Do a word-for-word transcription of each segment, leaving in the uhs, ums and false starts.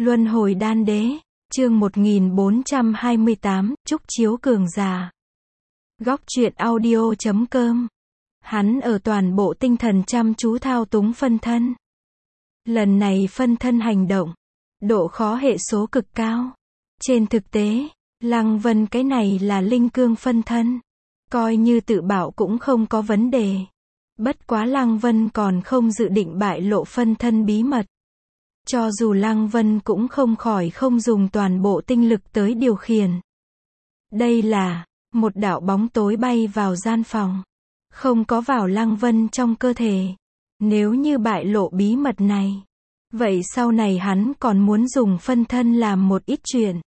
Luân hồi đan đế, chương một nghìn bốn trăm hai mươi tám, Trúc Chiếu Cường Già. Góc truyện audio chấm com. Hắn ở toàn bộ tinh thần chăm chú thao túng phân thân. Lần này phân thân hành động, độ khó hệ số cực cao. Trên thực tế, Lăng Vân cái này là linh cương phân thân. Coi như tự bảo cũng không có vấn đề. Bất quá Lăng Vân còn không dự định bại lộ phân thân bí mật. Cho dù Lăng Vân cũng không khỏi không dùng toàn bộ tinh lực tới điều khiển. Đây là một đạo bóng tối bay vào gian phòng, không có vào Lăng Vân trong cơ thể. Nếu như bại lộ bí mật này, vậy sau này hắn còn muốn dùng phân thân làm một ít chuyện,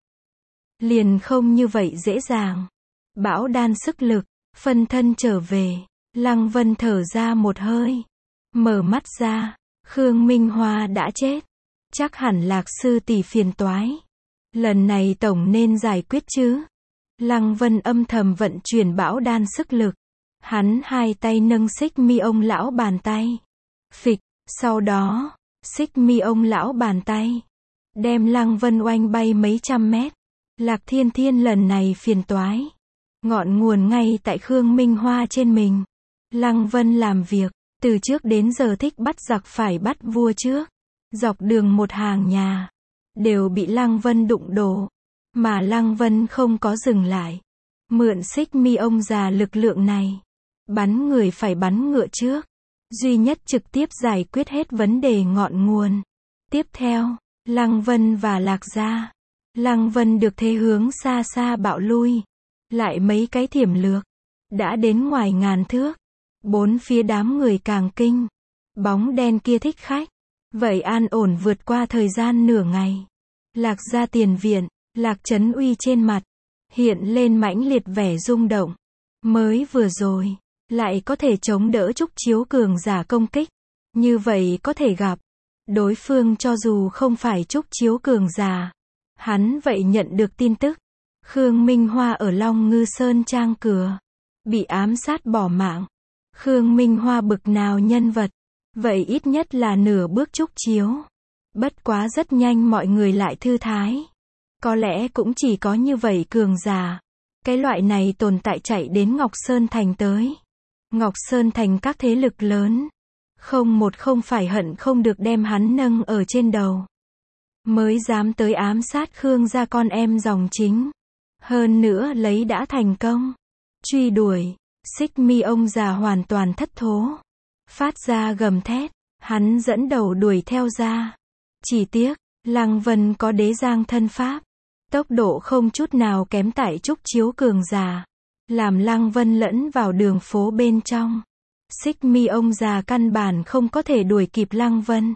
liền không như vậy dễ dàng. Bão đan sức lực, phân thân trở về, Lăng Vân thở ra một hơi, mở mắt ra, Khương Minh Hoa đã chết. Chắc hẳn Lạc sư tỷ phiền toái. Lần này tổng nên giải quyết chứ. Lăng Vân âm thầm vận chuyển bão đan sức lực. Hắn hai tay nâng xích mi ông lão bàn tay. Phịch, sau đó, xích mi ông lão bàn tay đem Lăng Vân oanh bay mấy trăm mét. Lạc Thiên Thiên lần này phiền toái. Ngọn nguồn ngay tại Khương Minh Hoa trên mình. Lăng Vân làm việc, từ trước đến giờ thích bắt giặc phải bắt vua trước. Dọc đường một hàng nhà, đều bị Lăng Vân đụng đổ. Mà Lăng Vân không có dừng lại. Mượn xích mi ông già lực lượng này. Bắn người phải bắn ngựa trước. Duy nhất trực tiếp giải quyết hết vấn đề ngọn nguồn. Tiếp theo, Lăng Vân và Lạc Gia. Lăng Vân được thế hướng xa xa bạo lui. Lại mấy cái thiểm lược. Đã đến ngoài ngàn thước. Bốn phía đám người càng kinh. Bóng đen kia thích khách. Vậy an ổn vượt qua thời gian nửa ngày. Lạc Gia tiền viện, Lạc Trấn Uy trên mặt hiện lên mãnh liệt vẻ rung động. Mới vừa rồi, lại có thể chống đỡ Trúc Chiếu Cường giả công kích. Như vậy có thể gặp đối phương cho dù không phải Trúc Chiếu Cường giả. Hắn vậy nhận được tin tức. Khương Minh Hoa ở Long Ngư Sơn Trang cửa bị ám sát bỏ mạng. Khương Minh Hoa bực nào nhân vật, vậy ít nhất là nửa bước Trúc Chiếu. Bất quá rất nhanh mọi người lại thư thái. Có lẽ cũng chỉ có như vậy cường giả. Cái loại này tồn tại chạy đến Ngọc Sơn Thành tới. Ngọc Sơn Thành các thế lực lớn. Không một không phải hận không được đem hắn nâng ở trên đầu. Mới dám tới ám sát Khương gia con em dòng chính. Hơn nữa lấy đã thành công. Truy đuổi, xích mi ông già hoàn toàn thất thố. Phát ra gầm thét, hắn dẫn đầu đuổi theo ra. Chỉ tiếc, Lăng Vân có đế giang thân pháp. Tốc độ không chút nào kém tại Trúc Chiếu Cường già. Làm Lăng Vân lẫn vào đường phố bên trong. Xích mi ông già căn bản không có thể đuổi kịp Lăng Vân.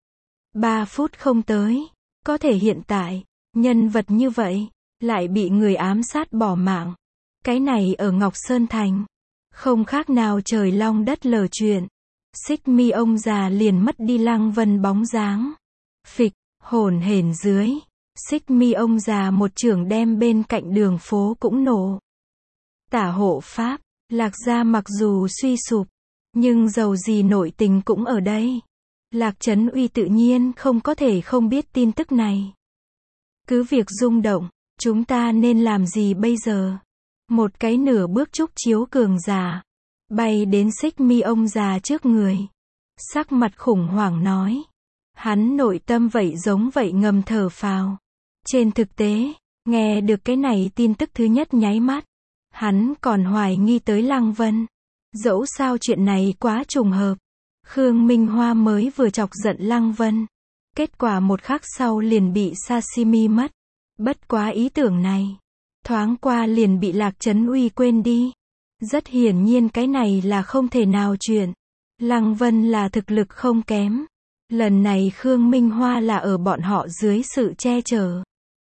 Ba phút không tới. Có thể hiện tại, nhân vật như vậy, lại bị người ám sát bỏ mạng. Cái này ở Ngọc Sơn Thành. Không khác nào trời long đất lở chuyện. Xích mi ông già liền mất đi Lăng Vân bóng dáng. Phịch, hổn hển dưới. Xích mi ông già một chưởng đem bên cạnh đường phố cũng nổ. Tả hộ pháp, Lạc Gia mặc dù suy sụp, nhưng dầu gì nội tình cũng ở đây. Lạc Trấn Uy tự nhiên không có thể không biết tin tức này. Cứ việc rung động, chúng ta nên làm gì bây giờ? Một cái nửa bước Trúc Chiếu Cường già bay đến xích mi ông già trước người. Sắc mặt khủng hoảng nói. Hắn nội tâm vậy giống vậy ngầm thở phào. Trên thực tế, nghe được cái này tin tức thứ nhất nháy mắt. Hắn còn hoài nghi tới Lăng Vân. Dẫu sao chuyện này quá trùng hợp. Khương Minh Hoa mới vừa chọc giận Lăng Vân. Kết quả một khắc sau liền bị sashimi mất. Bất quá ý tưởng này. Thoáng qua liền bị Lạc Trấn Uy quên đi. Rất hiển nhiên cái này là không thể nào chuyện. Lăng Vân là thực lực không kém. Lần này Khương Minh Hoa là ở bọn họ dưới sự che chở.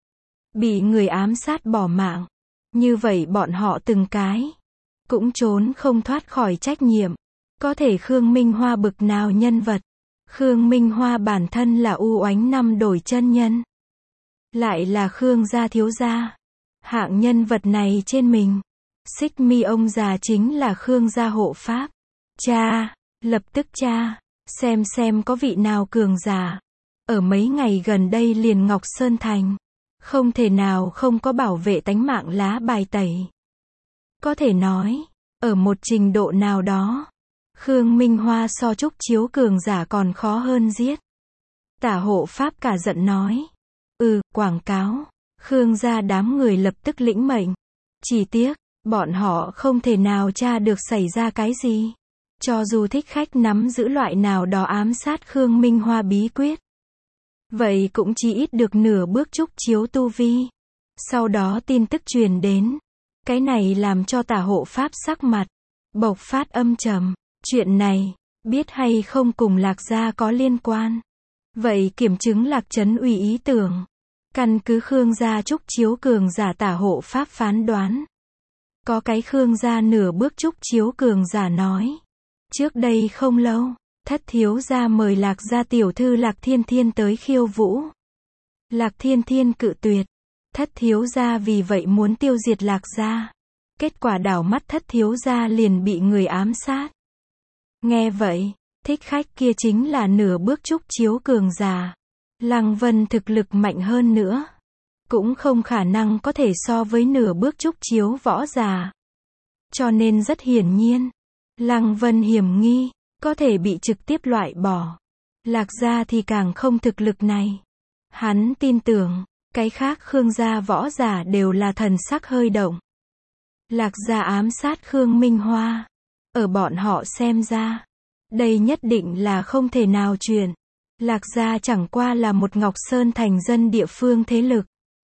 Bị người ám sát bỏ mạng. Như vậy bọn họ từng cái cũng trốn không thoát khỏi trách nhiệm. Có thể Khương Minh Hoa bực nào nhân vật. Khương Minh Hoa bản thân là u oánh năm đổi chân nhân. Lại là Khương gia thiếu gia. Hạng nhân vật này trên mình. Xích mi ông già chính là Khương gia hộ pháp. Cha, lập tức cha, xem xem có vị nào cường giả. Ở mấy ngày gần đây liền Ngọc Sơn Thành, không thể nào không có bảo vệ tánh mạng lá bài tẩy. Có thể nói, ở một trình độ nào đó, Khương Minh Hoa so Trúc Chiếu cường giả còn khó hơn giết. Tả hộ pháp cả giận nói. Ừ, quảng cáo. Khương gia đám người lập tức lĩnh mệnh. Chỉ tiếc, bọn họ không thể nào tra được xảy ra cái gì. Cho dù thích khách nắm giữ loại nào đó ám sát Khương Minh Hoa bí quyết. Vậy cũng chỉ ít được nửa bước Trúc Chiếu tu vi. Sau đó tin tức truyền đến. Cái này làm cho tả hộ pháp sắc mặt bộc phát âm trầm. Chuyện này, biết hay không cùng Lạc gia có liên quan. Vậy kiểm chứng Lạc Trấn Uy ý tưởng. Căn cứ Khương gia Trúc Chiếu cường giả tả hộ pháp phán đoán. Có cái Khương gia nửa bước Trúc Chiếu cường giả nói. Trước đây không lâu, thất thiếu gia mời Lạc gia tiểu thư Lạc Thiên Thiên tới khiêu vũ. Lạc Thiên Thiên cự tuyệt. Thất thiếu gia vì vậy muốn tiêu diệt Lạc gia. Kết quả đảo mắt thất thiếu gia liền bị người ám sát. Nghe vậy, thích khách kia chính là nửa bước Trúc Chiếu cường giả. Lăng Vân thực lực mạnh hơn nữa. Cũng không khả năng có thể so với nửa bước Trúc Chiếu võ giả. Cho nên rất hiển nhiên, Lăng Vân hiểm nghi, có thể bị trực tiếp loại bỏ. Lạc gia thì càng không thực lực này. Hắn tin tưởng, cái khác Khương gia võ giả đều là thần sắc hơi động. Lạc gia ám sát Khương Minh Hoa. Ở bọn họ xem ra, đây nhất định là không thể nào chuyện. Lạc gia chẳng qua là một Ngọc Sơn Thành dân địa phương thế lực.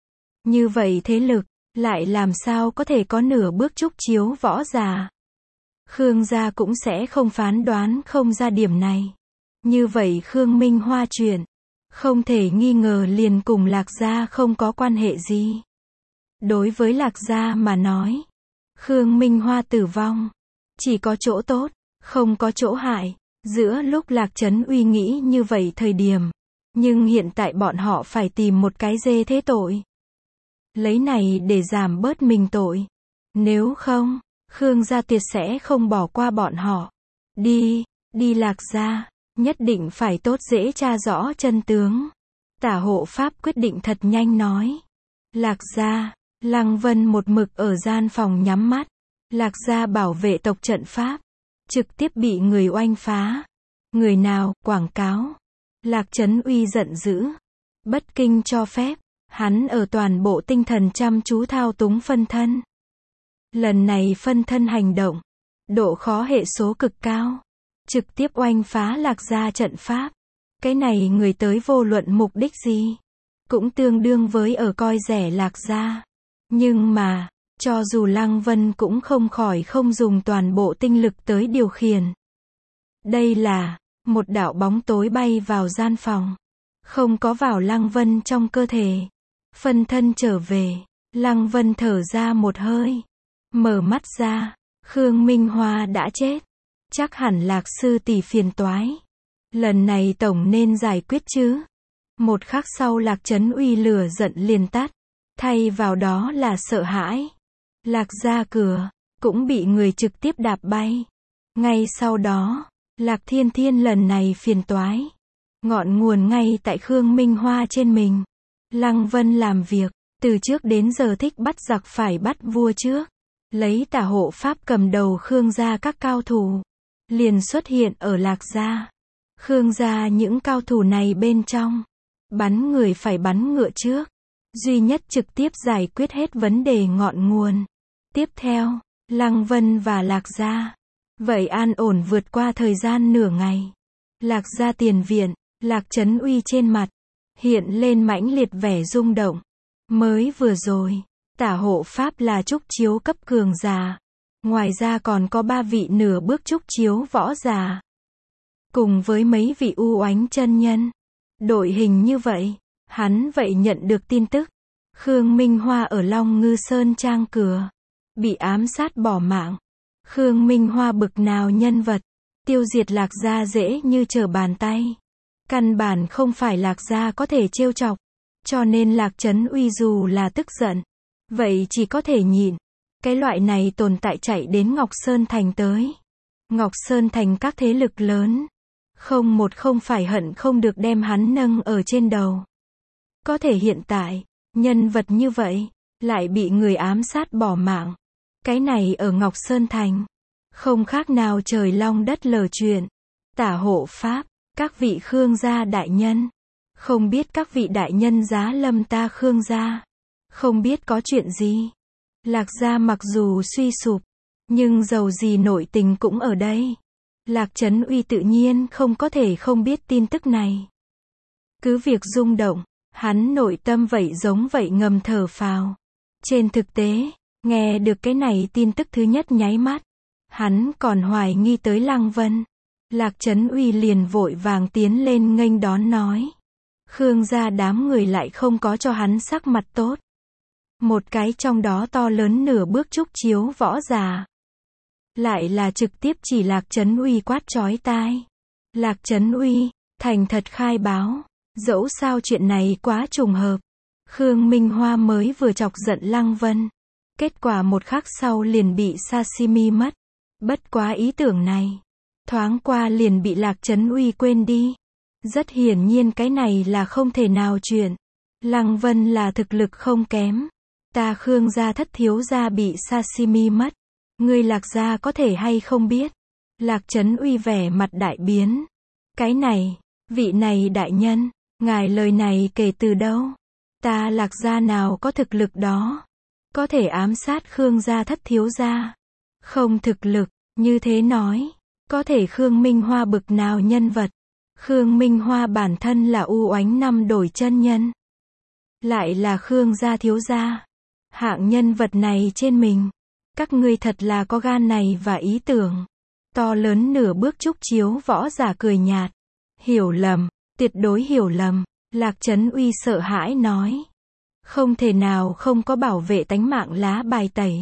Như vậy thế lực, lại làm sao có thể có nửa bước Trúc Chiếu võ giả. Khương gia cũng sẽ không phán đoán không ra điểm này. Như vậy Khương Minh Hoa chuyện, không thể nghi ngờ liền cùng Lạc gia không có quan hệ gì. Đối với Lạc gia mà nói, Khương Minh Hoa tử vong, chỉ có chỗ tốt, không có chỗ hại. Giữa lúc Lạc Trấn Uy nghĩ như vậy thời điểm, nhưng hiện tại bọn họ phải tìm một cái dê thế tội. Lấy này để giảm bớt mình tội. Nếu không, Khương gia tuyệt sẽ không bỏ qua bọn họ. Đi, đi Lạc gia, nhất định phải tốt dễ tra rõ chân tướng. Tả hộ pháp quyết định thật nhanh nói. Lạc gia, Lăng Vân một mực ở gian phòng nhắm mắt. Lạc gia bảo vệ tộc trận pháp, trực tiếp bị người oanh phá. Người nào, quảng cáo. Lạc Trấn Uy giận dữ. Bất kinh cho phép, hắn ở toàn bộ tinh thần chăm chú thao túng phân thân. Lần này phân thân hành động, độ khó hệ số cực cao. Trực tiếp oanh phá Lạc gia trận pháp. Cái này người tới vô luận mục đích gì, cũng tương đương với ở coi rẻ Lạc gia. Nhưng mà, cho dù Lăng Vân cũng không khỏi không dùng toàn bộ tinh lực tới điều khiển. Đây là, một đạo bóng tối bay vào gian phòng. Không có vào Lăng Vân trong cơ thể. Phân thân trở về, Lăng Vân thở ra một hơi. Mở mắt ra, Khương Minh Hoa đã chết. Chắc hẳn Lạc sư tỷ phiền toái. Lần này tổng nên giải quyết chứ. Một khắc sau Lạc Trấn Uy lửa giận liền tắt. Thay vào đó là sợ hãi. Lạc gia cửa, cũng bị người trực tiếp đạp bay. Ngay sau đó, Lạc Thiên Thiên lần này phiền toái. Ngọn nguồn ngay tại Khương Minh Hoa trên mình. Lăng Vân làm việc, từ trước đến giờ thích bắt giặc phải bắt vua trước. Lấy tả hộ pháp cầm đầu Khương gia các cao thủ. Liền xuất hiện ở Lạc gia. Khương gia những cao thủ này bên trong. Bắn người phải bắn ngựa trước. Duy nhất trực tiếp giải quyết hết vấn đề ngọn nguồn. Tiếp theo, Lăng Vân và Lạc gia. Vậy an ổn vượt qua thời gian nửa ngày. Lạc gia tiền viện, Lạc Trấn Uy trên mặt. Hiện lên mãnh liệt vẻ rung động. Mới vừa rồi, tả hộ pháp là Trúc Chiếu cấp cường giả. Ngoài ra còn có ba vị nửa bước Trúc Chiếu võ giả. Cùng với mấy vị u oánh chân nhân. Đội hình như vậy, hắn vậy nhận được tin tức. Khương Minh Hoa ở Long Ngư Sơn Trang cửa. Bị ám sát bỏ mạng. Khương Minh Hoa bực nào nhân vật. Tiêu diệt Lạc gia dễ như trở bàn tay. Căn bản không phải Lạc gia có thể trêu chọc. Cho nên Lạc Trấn Uy dù là tức giận. Vậy chỉ có thể nhịn. Cái loại này tồn tại chạy đến Ngọc Sơn Thành tới. Ngọc Sơn Thành các thế lực lớn. Không một không phải hận không được đem hắn nâng ở trên đầu. Có thể hiện tại, nhân vật như vậy, lại bị người ám sát bỏ mạng. Cái này ở Ngọc Sơn Thành, không khác nào trời long đất lở chuyện. Tả hộ pháp, các vị Khương gia đại nhân. Không biết các vị đại nhân giá lâm ta Khương gia. Không biết có chuyện gì. Lạc gia mặc dù suy sụp, nhưng dầu gì nội tình cũng ở đây. Lạc Trấn Uy tự nhiên không có thể không biết tin tức này. Cứ việc rung động, hắn nội tâm vậy giống vậy ngầm thở phào. Trên thực tế, nghe được cái này tin tức thứ nhất nháy mắt, hắn còn hoài nghi tới Lăng Vân. Lạc Trấn Uy liền vội vàng tiến lên nghênh đón nói. Khương gia đám người lại không có cho hắn sắc mặt tốt. Một cái trong đó to lớn nửa bước trúc chiếu võ giả. Lại là trực tiếp chỉ Lạc Trấn Uy quát chói tai. Lạc Trấn Uy, thành thật khai báo, dẫu sao chuyện này quá trùng hợp. Khương Minh Hoa mới vừa chọc giận Lăng Vân. Kết quả một khắc sau liền bị sashimi mất. Bất quá ý tưởng này, thoáng qua liền bị Lạc Trấn Uy quên đi. Rất hiển nhiên cái này là không thể nào chuyện. Lăng Vân là thực lực không kém. Ta Khương gia thất thiếu gia bị sashimi mất. Ngươi Lạc gia có thể hay không biết. Lạc Trấn Uy vẻ mặt đại biến. Cái này, vị này đại nhân, ngài lời này kể từ đâu? Ta Lạc gia nào có thực lực đó? Có thể ám sát Khương gia thất thiếu gia? Không thực lực, như thế nói. Có thể Khương Minh Hoa bực nào nhân vật? Khương Minh Hoa bản thân là u oánh năm đổi chân nhân. Lại là Khương gia thiếu gia. Hạng nhân vật này trên mình. Các ngươi thật là có gan này và ý tưởng. To lớn nửa bước trúc chiếu võ giả cười nhạt. Hiểu lầm, tuyệt đối hiểu lầm. Lạc Trấn Uy sợ hãi nói. Không thể nào không có bảo vệ tánh mạng lá bài tẩy.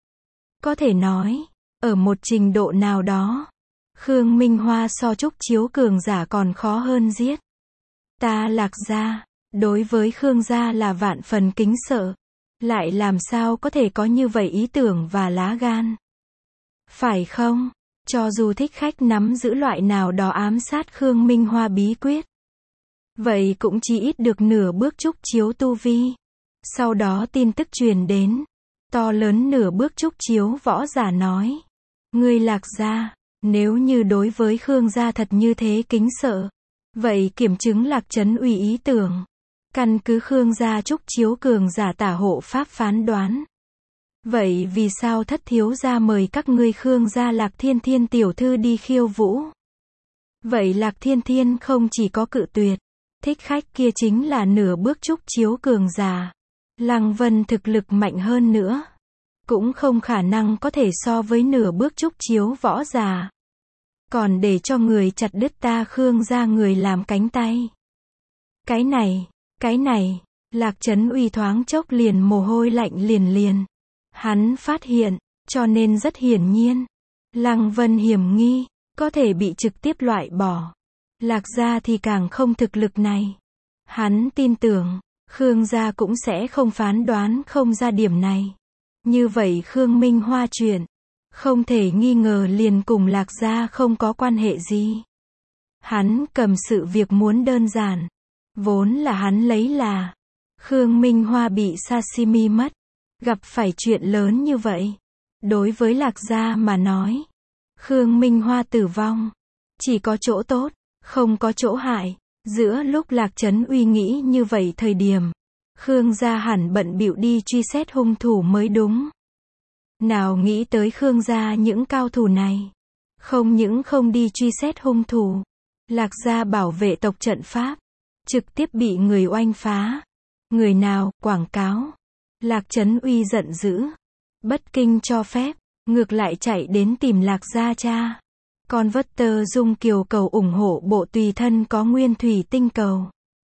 Có thể nói, ở một trình độ nào đó, Khương Minh Hoa so trúc chiếu cường giả còn khó hơn giết. Ta Lạc gia, đối với Khương gia là vạn phần kính sợ. Lại làm sao có thể có như vậy ý tưởng và lá gan? Phải không? Cho dù thích khách nắm giữ loại nào đó ám sát Khương Minh Hoa bí quyết. Vậy cũng chỉ ít được nửa bước trúc chiếu tu vi. Sau đó tin tức truyền đến. To lớn nửa bước trúc chiếu võ giả nói. Ngươi Lạc gia, nếu như đối với Khương gia thật như thế kính sợ. Vậy kiểm chứng Lạc Trấn Uy ý tưởng. Căn cứ Khương gia trúc chiếu cường giả tả hộ pháp phán đoán. Vậy vì sao thất thiếu gia mời các ngươi Khương gia Lạc Thiên Thiên tiểu thư đi khiêu vũ? Vậy Lạc Thiên Thiên không chỉ có cự tuyệt. Thích khách kia chính là nửa bước trúc chiếu cường giả. Lăng Vân thực lực mạnh hơn nữa. Cũng không khả năng có thể so với nửa bước trúc chiếu võ giả. Còn để cho người chặt đứt ta Khương gia người làm cánh tay. Cái này, cái này, Lạc Trấn Uy thoáng chốc liền mồ hôi lạnh liền liền. Hắn phát hiện, cho nên rất hiển nhiên. Lăng Vân hiểm nghi, có thể bị trực tiếp loại bỏ. Lạc gia thì càng không thực lực này. Hắn tin tưởng, Khương gia cũng sẽ không phán đoán không ra điểm này. Như vậy Khương Minh Hoa chuyện, không thể nghi ngờ liền cùng Lạc gia không có quan hệ gì. Hắn cầm sự việc muốn đơn giản. Vốn là hắn lấy là Khương Minh Hoa bị sashimi mất. Gặp phải chuyện lớn như vậy. Đối với Lạc gia mà nói. Khương Minh Hoa tử vong. Chỉ có chỗ tốt, không có chỗ hại. Giữa lúc Lạc Trấn Uy nghĩ như vậy thời điểm. Khương gia hẳn bận bịu đi truy xét hung thủ mới đúng. Nào nghĩ tới Khương gia những cao thủ này. Không những không đi truy xét hung thủ. Lạc gia bảo vệ tộc trận pháp. Trực tiếp bị người oanh phá. Người nào, quảng cáo. Lạc Trấn Uy giận dữ. Bất kinh cho phép. Ngược lại chạy đến tìm Lạc gia cha. Con vất tơ dung kiều cầu ủng hộ bộ tùy thân có nguyên thủy tinh cầu.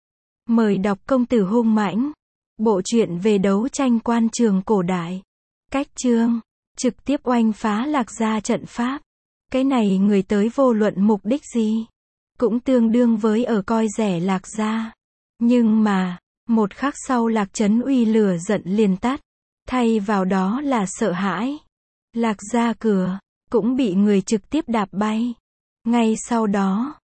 Mời đọc công tử hung mãnh. Bộ truyện về đấu tranh quan trường cổ đại. Cách chương. Trực tiếp oanh phá Lạc gia trận pháp. Cái này người tới vô luận mục đích gì. Cũng tương đương với ở coi rẻ Lạc gia. Nhưng mà, một khắc sau Lạc Trấn Uy lửa giận liền tắt. Thay vào đó là sợ hãi. Lạc gia cửa, cũng bị người trực tiếp đạp bay. Ngay sau đó,